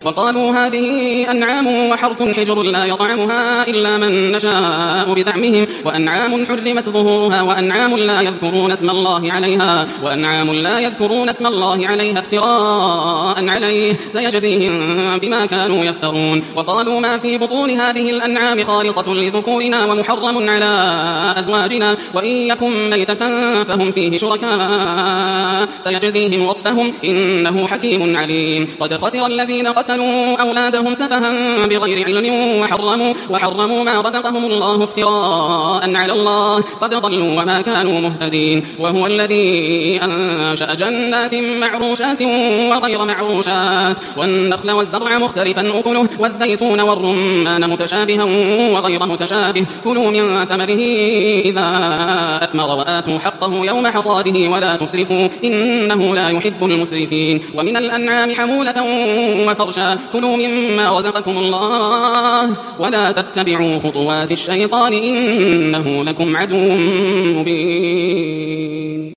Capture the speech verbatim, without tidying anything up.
وقالوا هذه أنعام وحرث حجر لا يطعمها إلا من نشاء بزعمهم وأنعام حرمت ظهورها وأنعام لا يذكرون اسم الله عليها وأنعام لا يذكرون اسم الله عليها افتراء عليه سيجزيهم بما كانوا يفترون. وقالوا ما في بطون هذه الأنعام خالصة لذكورنا ومحرم على أزواجنا وإن يكن ميتة فهم فيه شركاء سيجزيهم وصفهم إنه حكيم عليم. قد خسر الذين قتلوا أولادهم سفها بغير علم وحرموا, وحرموا ما رزقهم الله افتراء على الله قد ضلوا وما كانوا مهتدين. وهو الذي أنشأ جنات معروشات وغير معروشات والنخل والزرع مختلفا أكله والزيتون والرمان متشابها وغير متشابه كلوا من ثمره إذا أثمر وآتوا حقه يوم حصاده ولا تسرفوا إنه لا يحب المسرفين. ومن الأنعام حمولة وفرشا كلوا مما رزقكم الله ولا تتبعوا خطوات الشيطان إنه لكم عدو مبين.